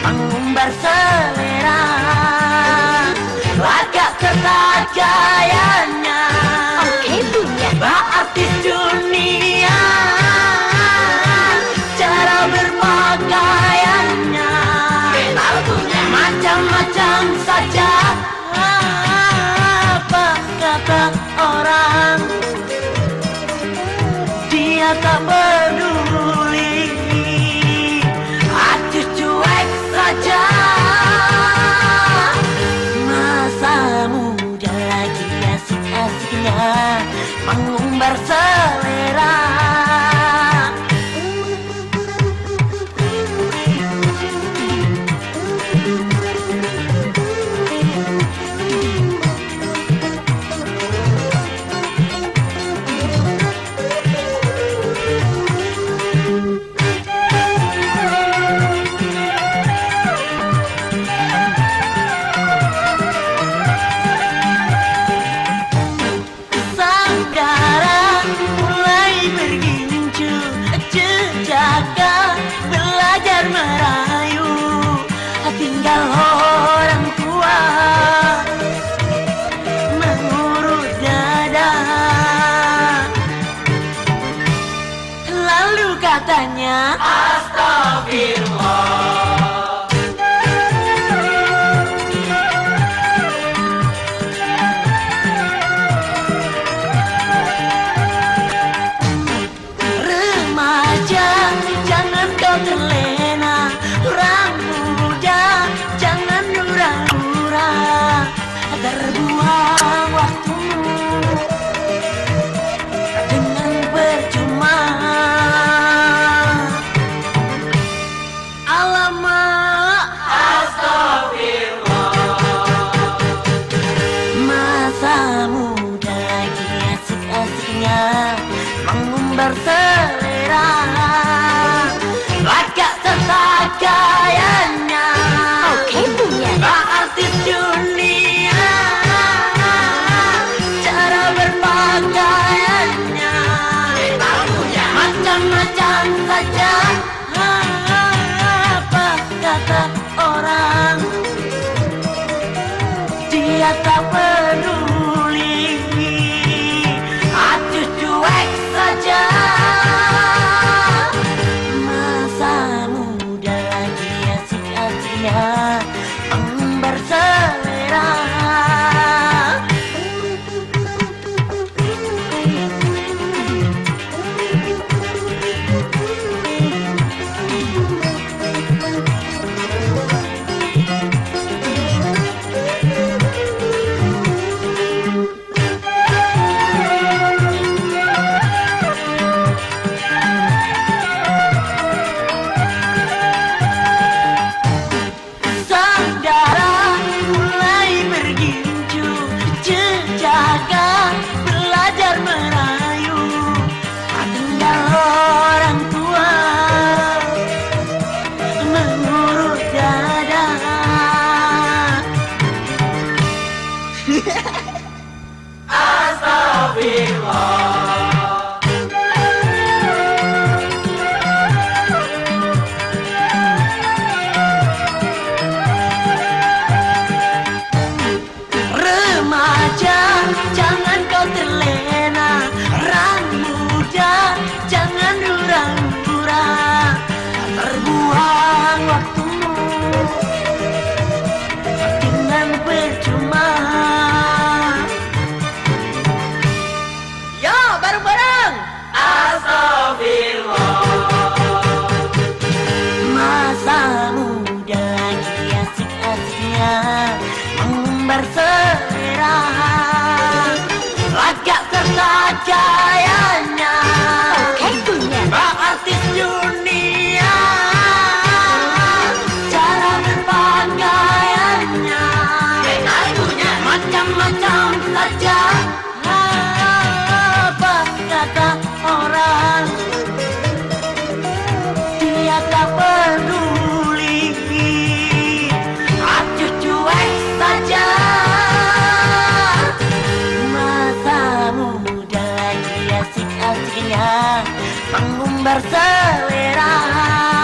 mengumbar selera, lagak serta gayanya. Oke punya. Mbak artis dunia, cara berpakaiannya macam-macam saja. Apa kata orang, dia tak peduli. Acuh cuek saja. Masa muda lagi asik-asiknya mengumbar selera. Belajar merayu, tinggal orang tua mengurut dada. Lalu katanya, astagfirullah. Remaja, jangan kau terlena. Orang muda, jangan hura-hura. Terbuang waktumu dengan percuma. Alamak, astagfirullah. Masa muda lagi asik-asiknya mengumbar selera, lagak serta gayanya. Oke punya. Mbak artis dunia, cara berpakaiannya macam-macam saja. Apa kata orang, dia tak peduli. Acuh cuek saja. Masa muda lagi asik-asiknya mengumbar selera. Saudara mulai bergincu, jaga belajar merayu, tinggal orang tua mengurut dada. Astagfirullah. Remaja, jangan kau terlena. Orang muda, jangan hura-hura. Terbuang waktumu dengan percuma. Yo, bareng-bareng. Astagfirullah. Masa muda lagi asik-asiknya mengumbar selera, lagak serta gayanya. Oke punya. Mbak artis dunia, cara berpakaiannya macam-macam saja. Apa kata orang, dia tak peduli. Acuh cuek saja. Masa muda lagi asik-asiknya mengumbar selera.